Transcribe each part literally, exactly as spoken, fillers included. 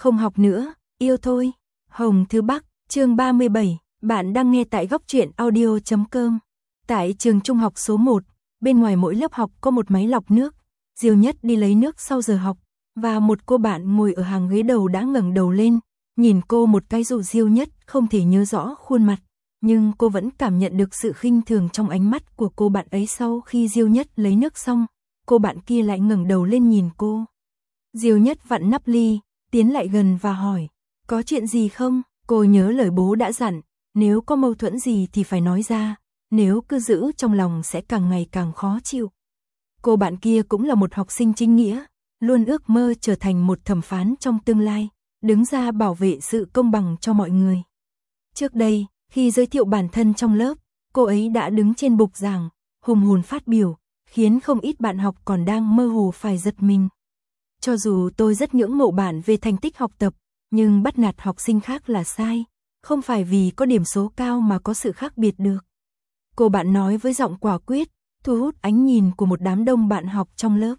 Không học nữa, yêu thôi. Hồng Thư Bắc, chương ba mươi bảy, bạn đang nghe tại góc truyện audio chấm com. Tại trường trung học số một, bên ngoài mỗi lớp học có một máy lọc nước. Diêu Nhất đi lấy nước sau giờ học, và một cô bạn ngồi ở hàng ghế đầu đã ngẩng đầu lên, nhìn cô một cái dù Diêu Nhất không thể nhớ rõ khuôn mặt, nhưng cô vẫn cảm nhận được sự khinh thường trong ánh mắt của cô bạn ấy. Sau khi Diêu Nhất lấy nước xong, cô bạn kia lại ngẩng đầu lên nhìn cô. Diêu Nhất vặn nắp ly, tiến lại gần và hỏi, có chuyện gì không? Cô nhớ lời bố đã dặn, nếu có mâu thuẫn gì thì phải nói ra, nếu cứ giữ trong lòng sẽ càng ngày càng khó chịu. Cô bạn kia cũng là một học sinh chính nghĩa, luôn ước mơ trở thành một thẩm phán trong tương lai, đứng ra bảo vệ sự công bằng cho mọi người. Trước đây, khi giới thiệu bản thân trong lớp, cô ấy đã đứng trên bục giảng, hùng hồn phát biểu, khiến không ít bạn học còn đang mơ hồ phải giật mình. Cho dù tôi rất ngưỡng mộ bạn về thành tích học tập, nhưng bắt nạt học sinh khác là sai, không phải vì có điểm số cao mà có sự khác biệt được. Cô bạn nói với giọng quả quyết, thu hút ánh nhìn của một đám đông bạn học trong lớp.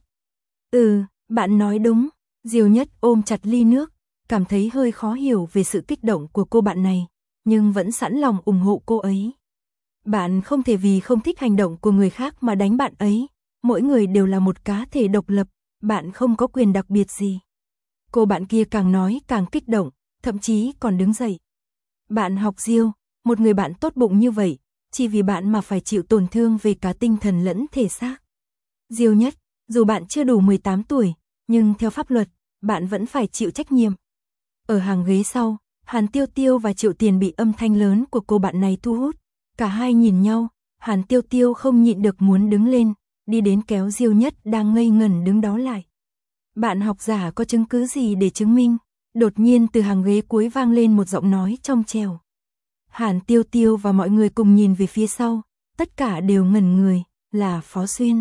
Ừ, bạn nói đúng. Diêu Nhất ôm chặt ly nước, cảm thấy hơi khó hiểu về sự kích động của cô bạn này, nhưng vẫn sẵn lòng ủng hộ cô ấy. Bạn không thể vì không thích hành động của người khác mà đánh bạn ấy, mỗi người đều là một cá thể độc lập, bạn không có quyền đặc biệt gì. Cô bạn kia càng nói càng kích động, thậm chí còn đứng dậy. Bạn học Diêu, một người bạn tốt bụng như vậy, chỉ vì bạn mà phải chịu tổn thương về cả tinh thần lẫn thể xác. Diêu Nhất, dù bạn chưa đủ mười tám tuổi, nhưng theo pháp luật, bạn vẫn phải chịu trách nhiệm. Ở hàng ghế sau, Hàn Tiêu Tiêu và Triệu Tiền bị âm thanh lớn của cô bạn này thu hút. Cả hai nhìn nhau, Hàn Tiêu Tiêu không nhịn được muốn đứng lên, đi đến kéo Diêu Nhất đang ngây ngẩn đứng đó lại. Bạn học giả có chứng cứ gì để chứng minh? Đột nhiên từ hàng ghế cuối vang lên một giọng nói trong trẻo. Hàn Tiêu Tiêu và mọi người cùng nhìn về phía sau, tất cả đều ngẩn người, là Phó Xuyên.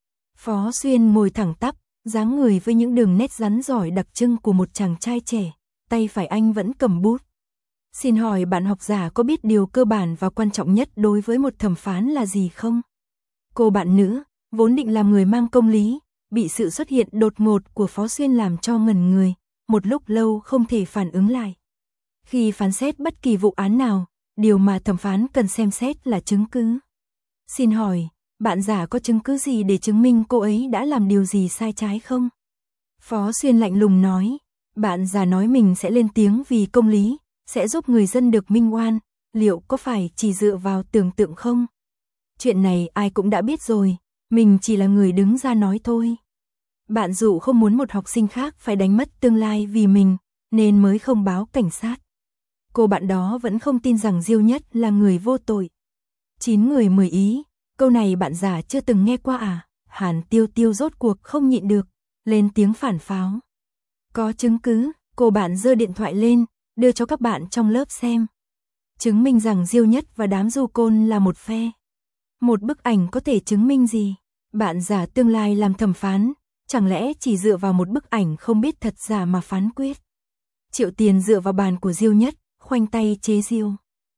Phó Xuyên ngồi thẳng tắp, dáng người với những đường nét rắn giỏi đặc trưng của một chàng trai trẻ, tay phải anh vẫn cầm bút. Xin hỏi bạn học giả có biết điều cơ bản và quan trọng nhất đối với một thẩm phán là gì không? Cô bạn nữ, vốn định làm người mang công lý, bị sự xuất hiện đột ngột của Phó Xuyên làm cho ngẩn người, một lúc lâu không thể phản ứng lại. Khi phán xét bất kỳ vụ án nào, điều mà thẩm phán cần xem xét là chứng cứ. Xin hỏi, bạn giả có chứng cứ gì để chứng minh cô ấy đã làm điều gì sai trái không? Phó Xuyên lạnh lùng nói, bạn giả nói mình sẽ lên tiếng vì công lý, sẽ giúp người dân được minh oan, liệu có phải chỉ dựa vào tưởng tượng không? Chuyện này ai cũng đã biết rồi, mình chỉ là người đứng ra nói thôi. Bạn dụ không muốn một học sinh khác phải đánh mất tương lai vì mình, nên mới không báo cảnh sát. Cô bạn đó vẫn không tin rằng Diêu Nhất là người vô tội. Chín người mười ý, câu này bạn giả chưa từng nghe qua à? Hàn Tiêu Tiêu rốt cuộc không nhịn được, lên tiếng phản pháo. Có chứng cứ, cô bạn giơ điện thoại lên, đưa cho các bạn trong lớp xem. Chứng minh rằng Diêu Nhất và đám du côn là một phe. Một bức ảnh có thể chứng minh gì? Bạn giả tương lai làm thẩm phán, chẳng lẽ chỉ dựa vào một bức ảnh không biết thật giả mà phán quyết? Triệu Tiền dựa vào bàn của Diêu Nhất, khoanh tay chế giễu.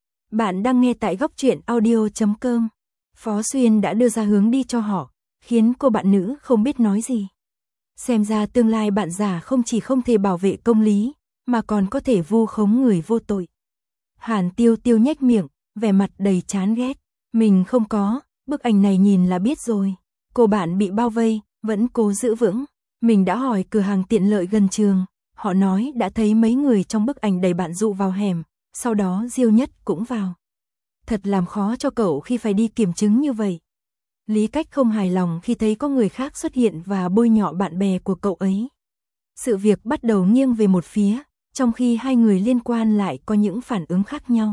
Bạn đang nghe tại góc truyện audio chấm com. Phó Xuyên đã đưa ra hướng đi cho họ, khiến cô bạn nữ không biết nói gì. Xem ra tương lai bạn giả không chỉ không thể bảo vệ công lý, mà còn có thể vu khống người vô tội. Hàn Tiêu Tiêu nhếch miệng, vẻ mặt đầy chán ghét. Mình không có, bức ảnh này nhìn là biết rồi. Cô bạn bị bao vây, vẫn cố giữ vững. Mình đã hỏi cửa hàng tiện lợi gần trường, họ nói đã thấy mấy người trong bức ảnh đẩy bạn dụ vào hẻm, sau đó Diêu Nhất cũng vào. Thật làm khó cho cậu khi phải đi kiểm chứng như vậy. Lý Cách không hài lòng khi thấy có người khác xuất hiện và bôi nhọ bạn bè của cậu ấy. Sự việc bắt đầu nghiêng về một phía, trong khi hai người liên quan lại có những phản ứng khác nhau.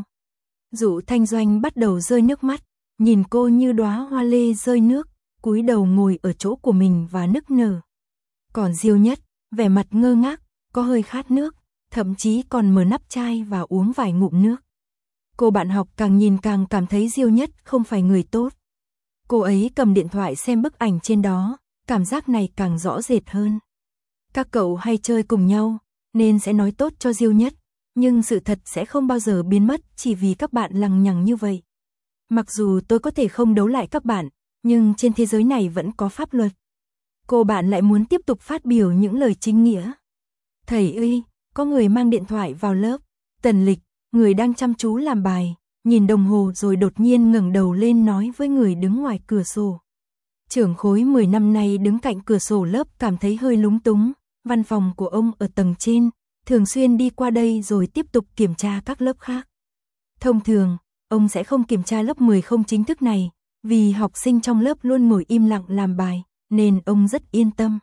Dụ Thanh Doanh bắt đầu rơi nước mắt, nhìn cô như đóa hoa lê rơi nước, cúi đầu ngồi ở chỗ của mình và nức nở. Còn Diêu Nhất, vẻ mặt ngơ ngác, có hơi khát nước, thậm chí còn mở nắp chai và uống vài ngụm nước. Cô bạn học càng nhìn càng cảm thấy Diêu Nhất không phải người tốt. Cô ấy cầm điện thoại xem bức ảnh trên đó, cảm giác này càng rõ rệt hơn. Các cậu hay chơi cùng nhau, nên sẽ nói tốt cho Diêu Nhất, nhưng sự thật sẽ không bao giờ biến mất chỉ vì các bạn lằng nhằng như vậy. Mặc dù tôi có thể không đấu lại các bạn, nhưng trên thế giới này vẫn có pháp luật. Cô bạn lại muốn tiếp tục phát biểu những lời chính nghĩa. Thầy ơi, có người mang điện thoại vào lớp. Tần Lịch, người đang chăm chú làm bài, nhìn đồng hồ rồi đột nhiên ngẩng đầu lên nói với người đứng ngoài cửa sổ. Trưởng khối mười năm nay đứng cạnh cửa sổ lớp cảm thấy hơi lúng túng, văn phòng của ông ở tầng trên, thường xuyên đi qua đây rồi tiếp tục kiểm tra các lớp khác. Thông thường, ông sẽ không kiểm tra lớp mười không chính thức này, vì học sinh trong lớp luôn ngồi im lặng làm bài, nên ông rất yên tâm.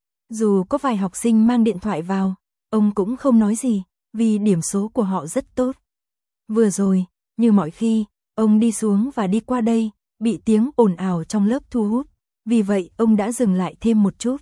Dù có vài học sinh mang điện thoại vào, ông cũng không nói gì, vì điểm số của họ rất tốt. Vừa rồi, như mọi khi, ông đi xuống và đi qua đây, bị tiếng ồn ào trong lớp thu hút, vì vậy ông đã dừng lại thêm một chút.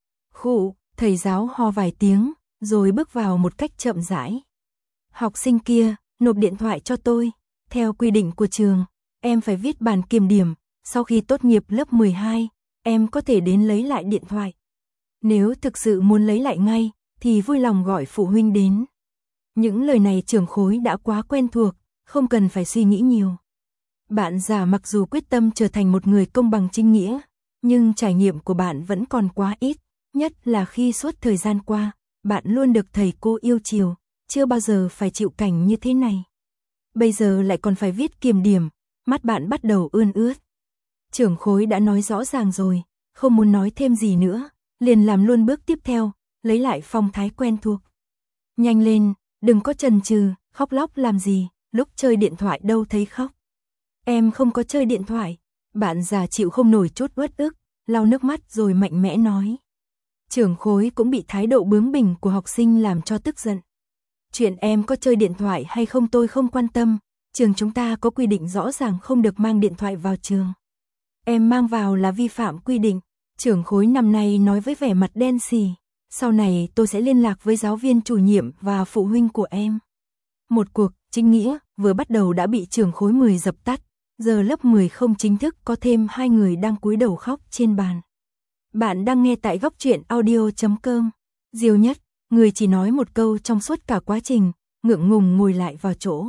Khụ, thầy giáo ho vài tiếng, rồi bước vào một cách chậm rãi. Học sinh kia, nộp điện thoại cho tôi. Theo quy định của trường, em phải viết bản kiểm điểm, sau khi tốt nghiệp lớp mười hai, em có thể đến lấy lại điện thoại. Nếu thực sự muốn lấy lại ngay, thì vui lòng gọi phụ huynh đến. Những lời này trưởng khối đã quá quen thuộc, không cần phải suy nghĩ nhiều. Bạn già mặc dù quyết tâm trở thành một người công bằng chính nghĩa, nhưng trải nghiệm của bạn vẫn còn quá ít, nhất là khi suốt thời gian qua, bạn luôn được thầy cô yêu chiều, chưa bao giờ phải chịu cảnh như thế này. Bây giờ lại còn phải viết kiểm điểm, mắt bạn bắt đầu ươn ướt. Trưởng khối đã nói rõ ràng rồi, không muốn nói thêm gì nữa, liền làm luôn bước tiếp theo, lấy lại phong thái quen thuộc. Nhanh lên, đừng có chần chừ, khóc lóc làm gì, lúc chơi điện thoại đâu thấy khóc. Em không có chơi điện thoại. Bạn già chịu không nổi chút uất ức, lau nước mắt rồi mạnh mẽ nói. Trưởng khối cũng bị thái độ bướng bỉnh của học sinh làm cho tức giận. Chuyện em có chơi điện thoại hay không tôi không quan tâm, trường chúng ta có quy định rõ ràng không được mang điện thoại vào trường. Em mang vào là vi phạm quy định, trưởng khối năm nay nói với vẻ mặt đen xì. Sau này tôi sẽ liên lạc với giáo viên chủ nhiệm và phụ huynh của em. Một cuộc chính nghĩa vừa bắt đầu đã bị trưởng khối mười dập tắt, giờ lớp mười không chính thức có thêm hai người đang cúi đầu khóc trên bàn. Bạn đang nghe tại góc truyện audio chấm com. Diêu Nhất, người chỉ nói một câu trong suốt cả quá trình, ngượng ngùng ngồi lại vào chỗ.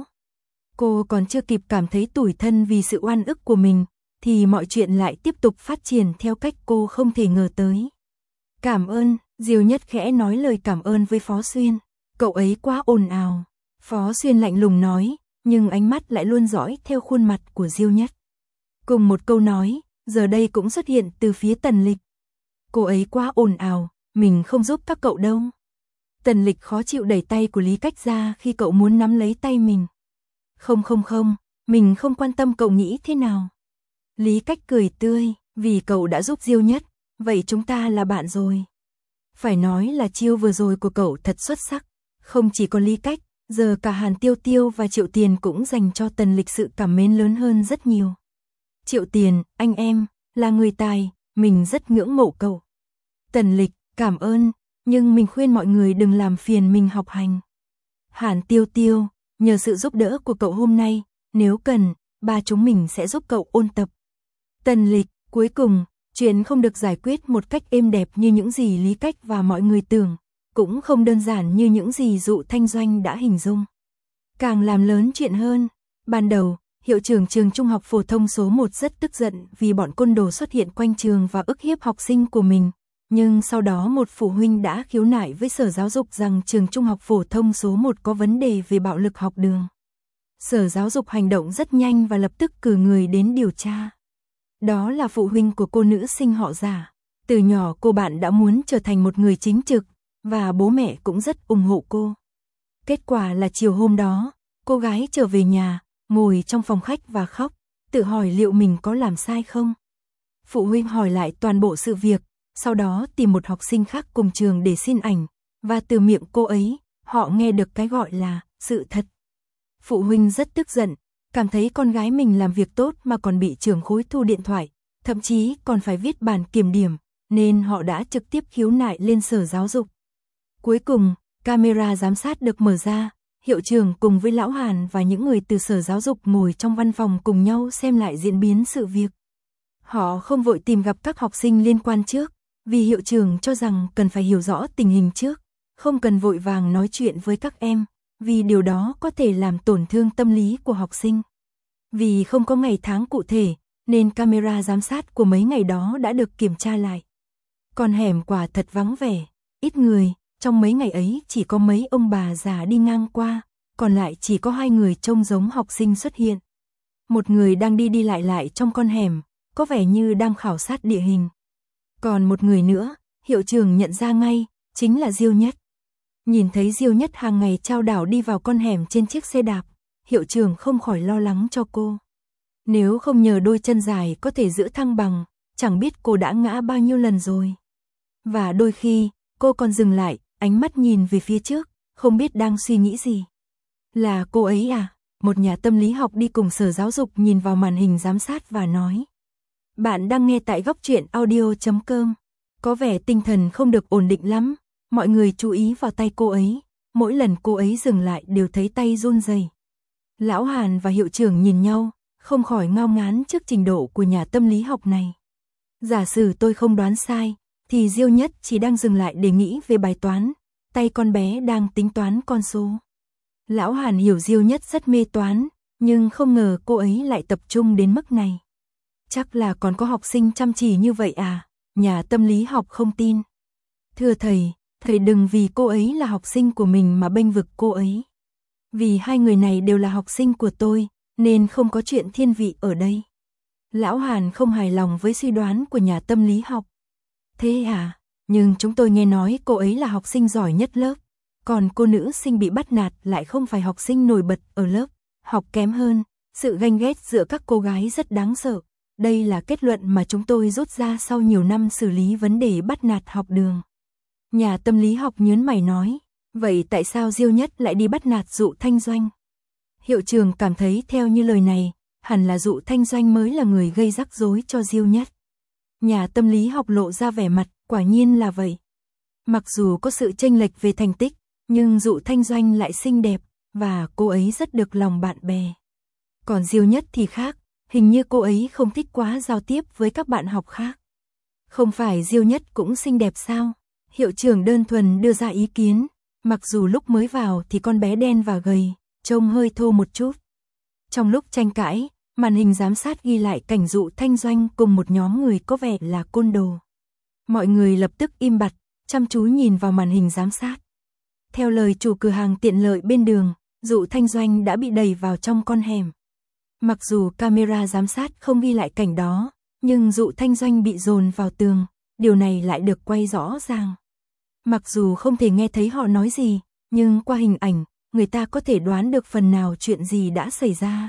Cô còn chưa kịp cảm thấy tủi thân vì sự oan ức của mình, thì mọi chuyện lại tiếp tục phát triển theo cách cô không thể ngờ tới. Cảm ơn, Diêu Nhất khẽ nói lời cảm ơn với Phó Xuyên. Cậu ấy quá ồn ào. Phó Xuyên lạnh lùng nói, nhưng ánh mắt lại luôn dõi theo khuôn mặt của Diêu Nhất. Cùng một câu nói, giờ đây cũng xuất hiện từ phía Tần Lịch. Cô ấy quá ồn ào, mình không giúp các cậu đâu. Tần Lịch khó chịu đẩy tay của Lý Cách ra khi cậu muốn nắm lấy tay mình. Không không không, mình không quan tâm cậu nghĩ thế nào. Lý Cách cười tươi, vì cậu đã giúp Diêu Nhất, vậy chúng ta là bạn rồi. Phải nói là chiêu vừa rồi của cậu thật xuất sắc, không chỉ có Lý Cách, giờ cả Hàn Tiêu Tiêu và Triệu Tiền cũng dành cho Tần Lịch sự cảm mến lớn hơn rất nhiều. Triệu Tiền, anh em, là người tài, mình rất ngưỡng mộ cậu. Tần Lịch, cảm ơn, nhưng mình khuyên mọi người đừng làm phiền mình học hành. Hàn Tiêu Tiêu, nhờ sự giúp đỡ của cậu hôm nay, nếu cần, ba chúng mình sẽ giúp cậu ôn tập. Tần Lịch, cuối cùng, chuyện không được giải quyết một cách êm đẹp như những gì Lý Cách và mọi người tưởng, cũng không đơn giản như những gì Dụ Thanh Doanh đã hình dung. Càng làm lớn chuyện hơn, ban đầu, hiệu trưởng trường trung học phổ thông số một rất tức giận vì bọn côn đồ xuất hiện quanh trường và ức hiếp học sinh của mình, nhưng sau đó một phụ huynh đã khiếu nại với Sở Giáo dục rằng trường trung học phổ thông số một có vấn đề về bạo lực học đường. Sở Giáo dục hành động rất nhanh và lập tức cử người đến điều tra. Đó là phụ huynh của cô nữ sinh họ Giả. Từ nhỏ cô bạn đã muốn trở thành một người chính trực, và bố mẹ cũng rất ủng hộ cô. Kết quả là chiều hôm đó, cô gái trở về nhà, ngồi trong phòng khách và khóc, tự hỏi liệu mình có làm sai không. Phụ huynh hỏi lại toàn bộ sự việc, sau đó tìm một học sinh khác cùng trường để xin ảnh, và từ miệng cô ấy, họ nghe được cái gọi là sự thật. Phụ huynh rất tức giận, cảm thấy con gái mình làm việc tốt mà còn bị trưởng khối thu điện thoại, thậm chí còn phải viết bản kiểm điểm, nên họ đã trực tiếp khiếu nại lên Sở Giáo dục. Cuối cùng, camera giám sát được mở ra, hiệu trưởng cùng với Lão Hàn và những người từ Sở Giáo dục ngồi trong văn phòng cùng nhau xem lại diễn biến sự việc. Họ không vội tìm gặp các học sinh liên quan trước, vì hiệu trưởng cho rằng cần phải hiểu rõ tình hình trước, không cần vội vàng nói chuyện với các em, vì điều đó có thể làm tổn thương tâm lý của học sinh. Vì không có ngày tháng cụ thể, nên camera giám sát của mấy ngày đó đã được kiểm tra lại. Con hẻm quả thật vắng vẻ, ít người, trong mấy ngày ấy chỉ có mấy ông bà già đi ngang qua, còn lại chỉ có hai người trông giống học sinh xuất hiện. Một người đang đi đi lại lại trong con hẻm, có vẻ như đang khảo sát địa hình. Còn một người nữa, hiệu trưởng nhận ra ngay, chính là Diêu Nhất. Nhìn thấy Diêu Nhất hàng ngày trao đảo đi vào con hẻm trên chiếc xe đạp, hiệu trưởng không khỏi lo lắng cho cô. Nếu không nhờ đôi chân dài có thể giữ thăng bằng, chẳng biết cô đã ngã bao nhiêu lần rồi. Và đôi khi, cô còn dừng lại, ánh mắt nhìn về phía trước, không biết đang suy nghĩ gì. Là cô ấy à? Một nhà tâm lý học đi cùng Sở Giáo dục nhìn vào màn hình giám sát và nói. Bạn đang nghe tại góc truyện audio chấm com. Có vẻ tinh thần không được ổn định lắm, mọi người chú ý vào tay cô ấy, mỗi lần cô ấy dừng lại đều thấy tay run rẩy. Lão Hàn và hiệu trưởng nhìn nhau, không khỏi ngao ngán trước trình độ của nhà tâm lý học này. Giả sử tôi không đoán sai, thì Diêu Nhất chỉ đang dừng lại để nghĩ về bài toán, tay con bé đang tính toán con số. Lão Hàn hiểu Diêu Nhất rất mê toán, nhưng không ngờ cô ấy lại tập trung đến mức này. Chắc là còn có học sinh chăm chỉ như vậy à? Nhà tâm lý học không tin. Thưa thầy, thầy đừng vì cô ấy là học sinh của mình mà bênh vực cô ấy. Vì hai người này đều là học sinh của tôi, nên không có chuyện thiên vị ở đây. Lão Hàn không hài lòng với suy đoán của nhà tâm lý học. Thế à, nhưng chúng tôi nghe nói cô ấy là học sinh giỏi nhất lớp. Còn cô nữ sinh bị bắt nạt lại không phải học sinh nổi bật ở lớp, học kém hơn. Sự ganh ghét giữa các cô gái rất đáng sợ. Đây là kết luận mà chúng tôi rút ra sau nhiều năm xử lý vấn đề bắt nạt học đường. Nhà tâm lý học nhớn mày nói, vậy tại sao Diêu Nhất lại đi bắt nạt Dụ Thanh Doanh? Hiệu trưởng cảm thấy theo như lời này, hẳn là Dụ Thanh Doanh mới là người gây rắc rối cho Diêu Nhất. Nhà tâm lý học lộ ra vẻ mặt, quả nhiên là vậy. Mặc dù có sự chênh lệch về thành tích, nhưng Dụ Thanh Doanh lại xinh đẹp, và cô ấy rất được lòng bạn bè. Còn Diêu Nhất thì khác, hình như cô ấy không thích quá giao tiếp với các bạn học khác. Không phải Diêu Nhất cũng xinh đẹp sao? Hiệu trưởng đơn thuần đưa ra ý kiến, mặc dù lúc mới vào thì con bé đen và gầy, trông hơi thô một chút. Trong lúc tranh cãi, màn hình giám sát ghi lại cảnh Dụ Thanh Doanh cùng một nhóm người có vẻ là côn đồ. Mọi người lập tức im bặt, chăm chú nhìn vào màn hình giám sát. Theo lời chủ cửa hàng tiện lợi bên đường, Dụ Thanh Doanh đã bị đẩy vào trong con hẻm. Mặc dù camera giám sát không ghi lại cảnh đó, nhưng Dụ Thanh Doanh bị dồn vào tường, điều này lại được quay rõ ràng. Mặc dù không thể nghe thấy họ nói gì, nhưng qua hình ảnh, người ta có thể đoán được phần nào chuyện gì đã xảy ra.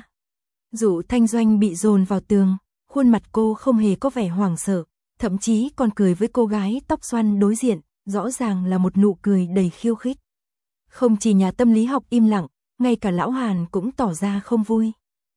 Dụ Thanh Doanh bị dồn vào tường, khuôn mặt cô không hề có vẻ hoảng sợ, thậm chí còn cười với cô gái tóc xoăn đối diện, rõ ràng là một nụ cười đầy khiêu khích. Không chỉ nhà tâm lý học im lặng, ngay cả Lão Hàn cũng tỏ ra không vui.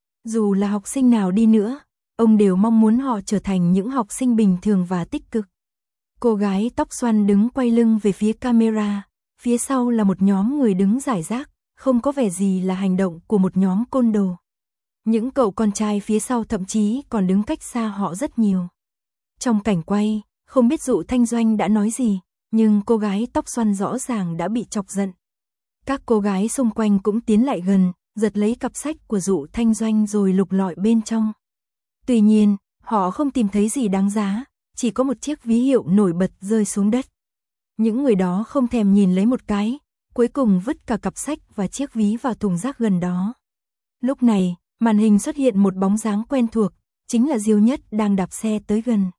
Dù là học sinh nào đi nữa, ông đều mong muốn họ trở thành những học sinh bình thường và tích cực. Cô gái tóc xoăn đứng quay lưng về phía camera, phía sau là một nhóm người đứng rải rác, không có vẻ gì là hành động của một nhóm côn đồ. Những cậu con trai phía sau thậm chí còn đứng cách xa họ rất nhiều. Trong cảnh quay, không biết Dụ Thanh Doanh đã nói gì, nhưng cô gái tóc xoăn rõ ràng đã bị chọc giận. Các cô gái xung quanh cũng tiến lại gần, giật lấy cặp sách của Dụ Thanh Doanh rồi lục lọi bên trong. Tuy nhiên, họ không tìm thấy gì đáng giá, chỉ có một chiếc ví hiệu nổi bật rơi xuống đất. Những người đó không thèm nhìn lấy một cái, cuối cùng vứt cả cặp sách và chiếc ví vào thùng rác gần đó. Lúc này, màn hình xuất hiện một bóng dáng quen thuộc, chính là Diêu Nhất đang đạp xe tới gần.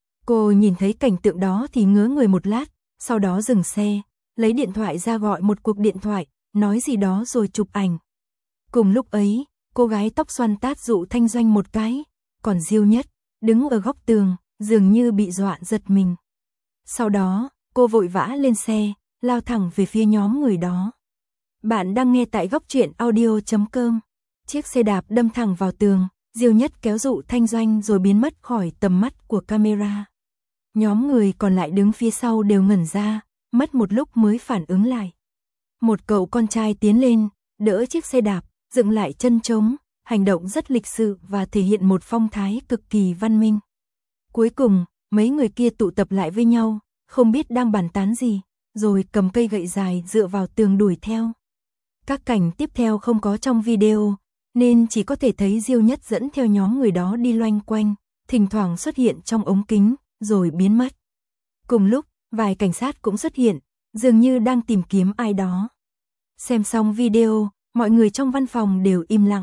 Cô nhìn thấy cảnh tượng đó thì ngớ người một lát, sau đó dừng xe, lấy điện thoại ra gọi một cuộc điện thoại, nói gì đó rồi chụp ảnh. Cùng lúc ấy, cô gái tóc xoăn tát Dụ Thanh Doanh một cái, còn Diêu Nhất, đứng ở góc tường, dường như bị dọa giật mình. Sau đó, cô vội vã lên xe, lao thẳng về phía nhóm người đó. Bạn đang nghe tại góc truyện audio chấm com. Chiếc xe đạp đâm thẳng vào tường, Diêu Nhất kéo Dụ Thanh Doanh rồi biến mất khỏi tầm mắt của camera. Nhóm người còn lại đứng phía sau đều ngẩn ra, mất một lúc mới phản ứng lại. Một cậu con trai tiến lên, đỡ chiếc xe đạp, dựng lại chân trống, hành động rất lịch sự và thể hiện một phong thái cực kỳ văn minh. Cuối cùng, mấy người kia tụ tập lại với nhau, không biết đang bàn tán gì, rồi cầm cây gậy dài dựa vào tường đuổi theo. Các cảnh tiếp theo không có trong video, nên chỉ có thể thấy Diêu Nhất dẫn theo nhóm người đó đi loanh quanh, thỉnh thoảng xuất hiện trong ống kính, rồi biến mất. Cùng lúc, vài cảnh sát cũng xuất hiện, dường như đang tìm kiếm ai đó. Xem xong video, mọi người trong văn phòng đều im lặng.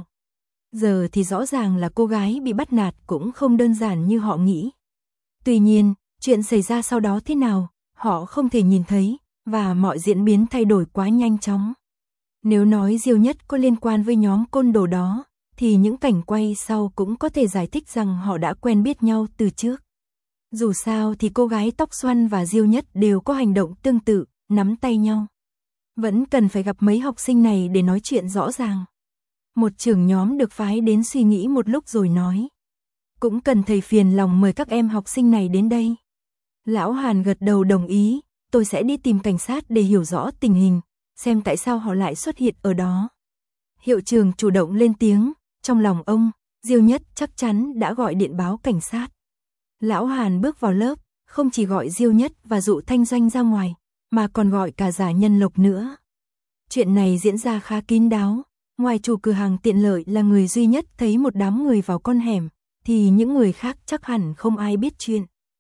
Giờ thì rõ ràng là cô gái bị bắt nạt cũng không đơn giản như họ nghĩ. Tuy nhiên, chuyện xảy ra sau đó thế nào, họ không thể nhìn thấy, và mọi diễn biến thay đổi quá nhanh chóng. Nếu nói Diêu Nhất có liên quan với nhóm côn đồ đó, thì những cảnh quay sau cũng có thể giải thích rằng họ đã quen biết nhau từ trước. Dù sao thì cô gái tóc xoăn và Diêu Nhất đều có hành động tương tự, nắm tay nhau. Vẫn cần phải gặp mấy học sinh này để nói chuyện rõ ràng. Một trưởng nhóm được phái đến suy nghĩ một lúc rồi nói. Cũng cần thầy phiền lòng mời các em học sinh này đến đây. Lão Hàn gật đầu đồng ý, tôi sẽ đi tìm cảnh sát để hiểu rõ tình hình, xem tại sao họ lại xuất hiện ở đó. Hiệu trưởng chủ động lên tiếng, trong lòng ông, Diêu Nhất chắc chắn đã gọi điện báo cảnh sát. Lão Hàn bước vào lớp, không chỉ gọi Diêu Nhất và Dụ Thanh Doanh ra ngoài, mà còn gọi cả Giả Nhân Lộc nữa. Chuyện này diễn ra khá kín đáo, ngoài chủ cửa hàng tiện lợi là người duy nhất thấy một đám người vào con hẻm, thì những người khác chắc hẳn không ai biết chuyện.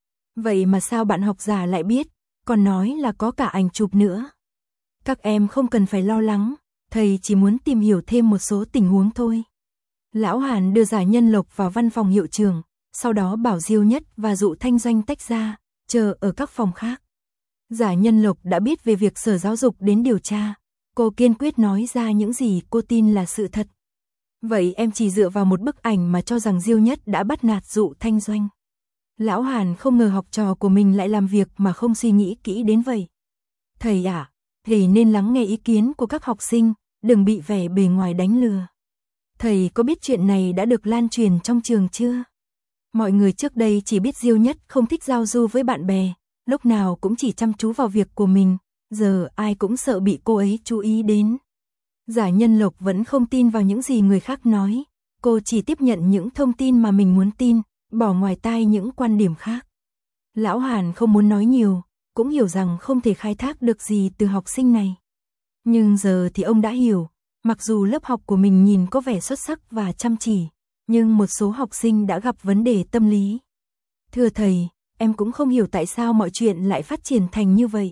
Vậy mà sao bạn học Giả lại biết, còn nói là có cả ảnh chụp nữa. Các em không cần phải lo lắng, thầy chỉ muốn tìm hiểu thêm một số tình huống thôi. Lão Hàn đưa Giả Nhân Lộc vào văn phòng hiệu trưởng, sau đó bảo Diêu Nhất và Dụ Thanh Doanh tách ra, chờ ở các phòng khác. Giả Nhân Lộc đã biết về việc Sở Giáo dục đến điều tra, cô kiên quyết nói ra những gì cô tin là sự thật. Vậy em chỉ dựa vào một bức ảnh mà cho rằng Diêu Nhất đã bắt nạt Dụ Thanh Doanh. Lão Hàn không ngờ học trò của mình lại làm việc mà không suy nghĩ kỹ đến vậy. Thầy à, thầy nên lắng nghe ý kiến của các học sinh, đừng bị vẻ bề ngoài đánh lừa. Thầy có biết chuyện này đã được lan truyền trong trường chưa? Mọi người trước đây chỉ biết Diêu Nhất không thích giao du với bạn bè, lúc nào cũng chỉ chăm chú vào việc của mình, giờ ai cũng sợ bị cô ấy chú ý đến. Giả Nhân Lộc vẫn không tin vào những gì người khác nói, cô chỉ tiếp nhận những thông tin mà mình muốn tin, bỏ ngoài tai những quan điểm khác. Lão Hàn không muốn nói nhiều, cũng hiểu rằng không thể khai thác được gì từ học sinh này. Nhưng giờ thì ông đã hiểu, mặc dù lớp học của mình nhìn có vẻ xuất sắc và chăm chỉ, nhưng một số học sinh đã gặp vấn đề tâm lý. Thưa thầy, em cũng không hiểu tại sao mọi chuyện lại phát triển thành như vậy.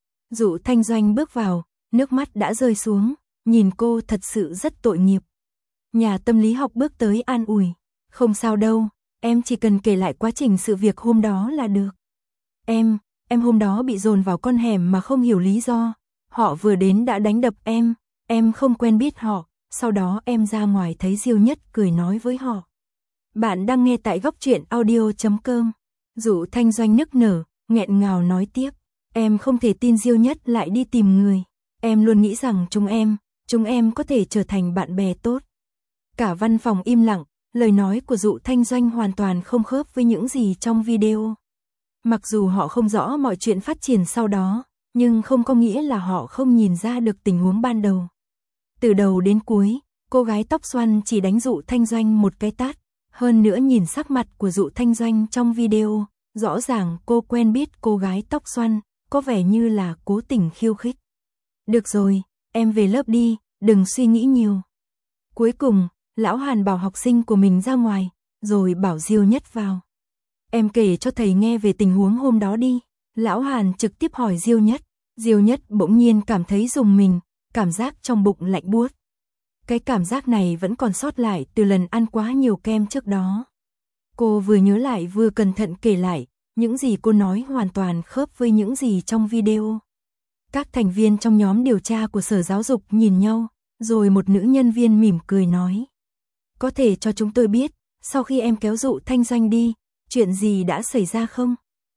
Dụ Thanh Doanh bước vào, nước mắt đã rơi xuống, nhìn cô thật sự rất tội nghiệp. Nhà tâm lý học bước tới an ủi, không sao đâu, em chỉ cần kể lại quá trình sự việc hôm đó là được. Em, em hôm đó bị dồn vào con hẻm mà không hiểu lý do, họ vừa đến đã đánh đập em, em không quen biết họ, sau đó em ra ngoài thấy Diêu Nhất cười nói với họ. Bạn đang nghe tại góc truyện audio chấm com. Dụ Thanh Doanh nức nở, nghẹn ngào nói tiếp, em không thể tin Diêu Nhất lại đi tìm người, em luôn nghĩ rằng chúng em, chúng em có thể trở thành bạn bè tốt. Cả văn phòng im lặng, lời nói của Dụ Thanh Doanh hoàn toàn không khớp với những gì trong video. Mặc dù họ không rõ mọi chuyện phát triển sau đó, nhưng không có nghĩa là họ không nhìn ra được tình huống ban đầu. Từ đầu đến cuối, cô gái tóc xoăn chỉ đánh Dụ Thanh Doanh một cái tát, hơn nữa nhìn sắc mặt của Dụ Thanh Doanh trong video, rõ ràng cô quen biết cô gái tóc xoăn, có vẻ như là cố tình khiêu khích. Được rồi, em về lớp đi, đừng suy nghĩ nhiều. Cuối cùng, Lão Hàn bảo học sinh của mình ra ngoài, rồi bảo Diêu Nhất vào. Em kể cho thầy nghe về tình huống hôm đó đi. Lão Hàn trực tiếp hỏi Diêu Nhất. Diêu Nhất bỗng nhiên cảm thấy rùng mình, cảm giác trong bụng lạnh buốt. Cái cảm giác này vẫn còn sót lại từ lần ăn quá nhiều kem trước đó. Cô vừa nhớ lại vừa cẩn thận kể lại, những gì cô nói hoàn toàn khớp với những gì trong video. Các thành viên trong nhóm điều tra của Sở Giáo dục nhìn nhau, rồi một nữ nhân viên mỉm cười nói. Có thể cho chúng tôi biết, sau khi em kéo Dụ Thanh Doanh đi, chuyện gì đã xảy ra không?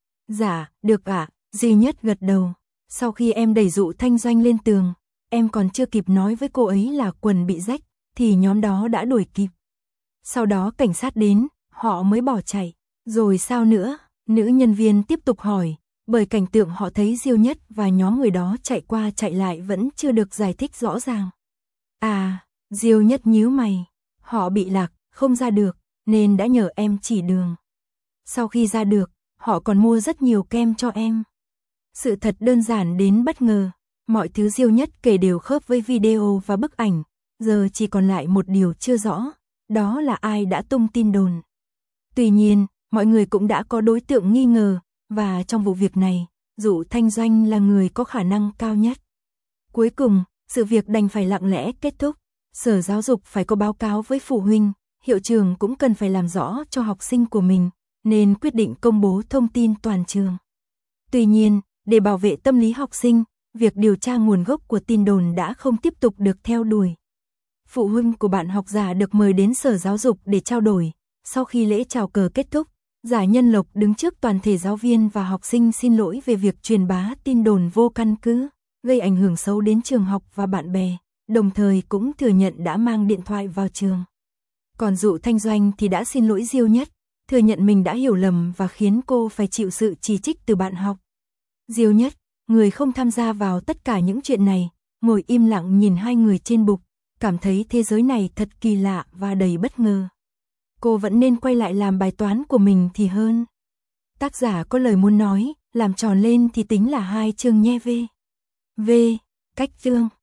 Dạ, được ạ, à, Diêu Nhất gật đầu. Sau khi em đẩy Dụ Thanh Doanh lên tường, em còn chưa kịp nói với cô ấy là quần bị rách, thì nhóm đó đã đuổi kịp. Sau đó cảnh sát đến, họ mới bỏ chạy. Rồi sao nữa? Nữ nhân viên tiếp tục hỏi, bởi cảnh tượng họ thấy Diêu Nhất và nhóm người đó chạy qua chạy lại vẫn chưa được giải thích rõ ràng. À, Diêu Nhất nhíu mày, họ bị lạc, không ra được, nên đã nhờ em chỉ đường. Sau khi ra được, họ còn mua rất nhiều kem cho em. Sự thật đơn giản đến bất ngờ, mọi thứ Diêu Nhất kể đều khớp với video và bức ảnh, giờ chỉ còn lại một điều chưa rõ, đó là ai đã tung tin đồn. Tuy nhiên, mọi người cũng đã có đối tượng nghi ngờ, và trong vụ việc này, Dụ Thanh Doanh là người có khả năng cao nhất. Cuối cùng, sự việc đành phải lặng lẽ kết thúc. Sở Giáo dục phải có báo cáo với phụ huynh, hiệu trưởng cũng cần phải làm rõ cho học sinh của mình, nên quyết định công bố thông tin toàn trường. Tuy nhiên, để bảo vệ tâm lý học sinh, việc điều tra nguồn gốc của tin đồn đã không tiếp tục được theo đuổi. Phụ huynh của bạn học giả được mời đến Sở Giáo dục để trao đổi. Sau khi lễ chào cờ kết thúc, Giả Nhân Lộc đứng trước toàn thể giáo viên và học sinh xin lỗi về việc truyền bá tin đồn vô căn cứ, gây ảnh hưởng xấu đến trường học và bạn bè, đồng thời cũng thừa nhận đã mang điện thoại vào trường. Còn Dụ Thanh Doanh thì đã xin lỗi Diêu Nhất, thừa nhận mình đã hiểu lầm và khiến cô phải chịu sự chỉ trích từ bạn học. Diêu Nhất, người không tham gia vào tất cả những chuyện này, ngồi im lặng nhìn hai người trên bục, cảm thấy thế giới này thật kỳ lạ và đầy bất ngờ. Cô vẫn nên quay lại làm bài toán của mình thì hơn. Tác giả có lời muốn nói, làm tròn lên thì tính là hai chương nhé. V. V. Cách chương.